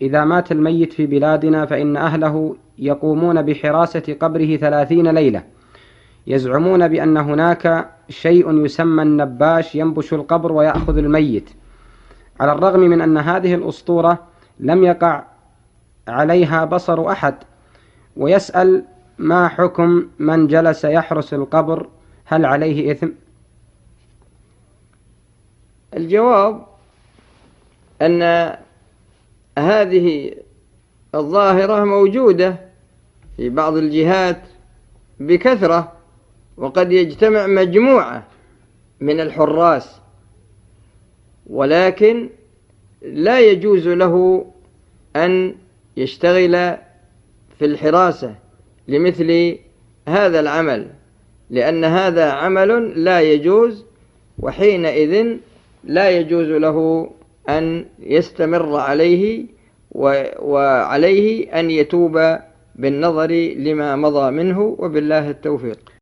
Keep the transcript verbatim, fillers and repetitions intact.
إذا مات الميت في بلادنا فإن أهله يقومون بحراسة قبره ثلاثين ليلة، يزعمون بأن هناك شيء يسمى النباش ينبش القبر ويأخذ الميت، على الرغم من أن هذه الأسطورة لم يقع عليها بصر أحد. ويسأل: ما حكم من جلس يحرس القبر؟ هل عليه إثم؟ الجواب أن هذه الظاهرة موجودة في بعض الجهات بكثرة، وقد يجتمع مجموعة من الحراس، ولكن لا يجوز له أن يشتغل في الحراسة لمثل هذا العمل، لأن هذا عمل لا يجوز، وحينئذ لا يجوز له أن يستمر عليه، وعليه أن يتوب بالنظر لما مضى منه، وبالله التوفيق.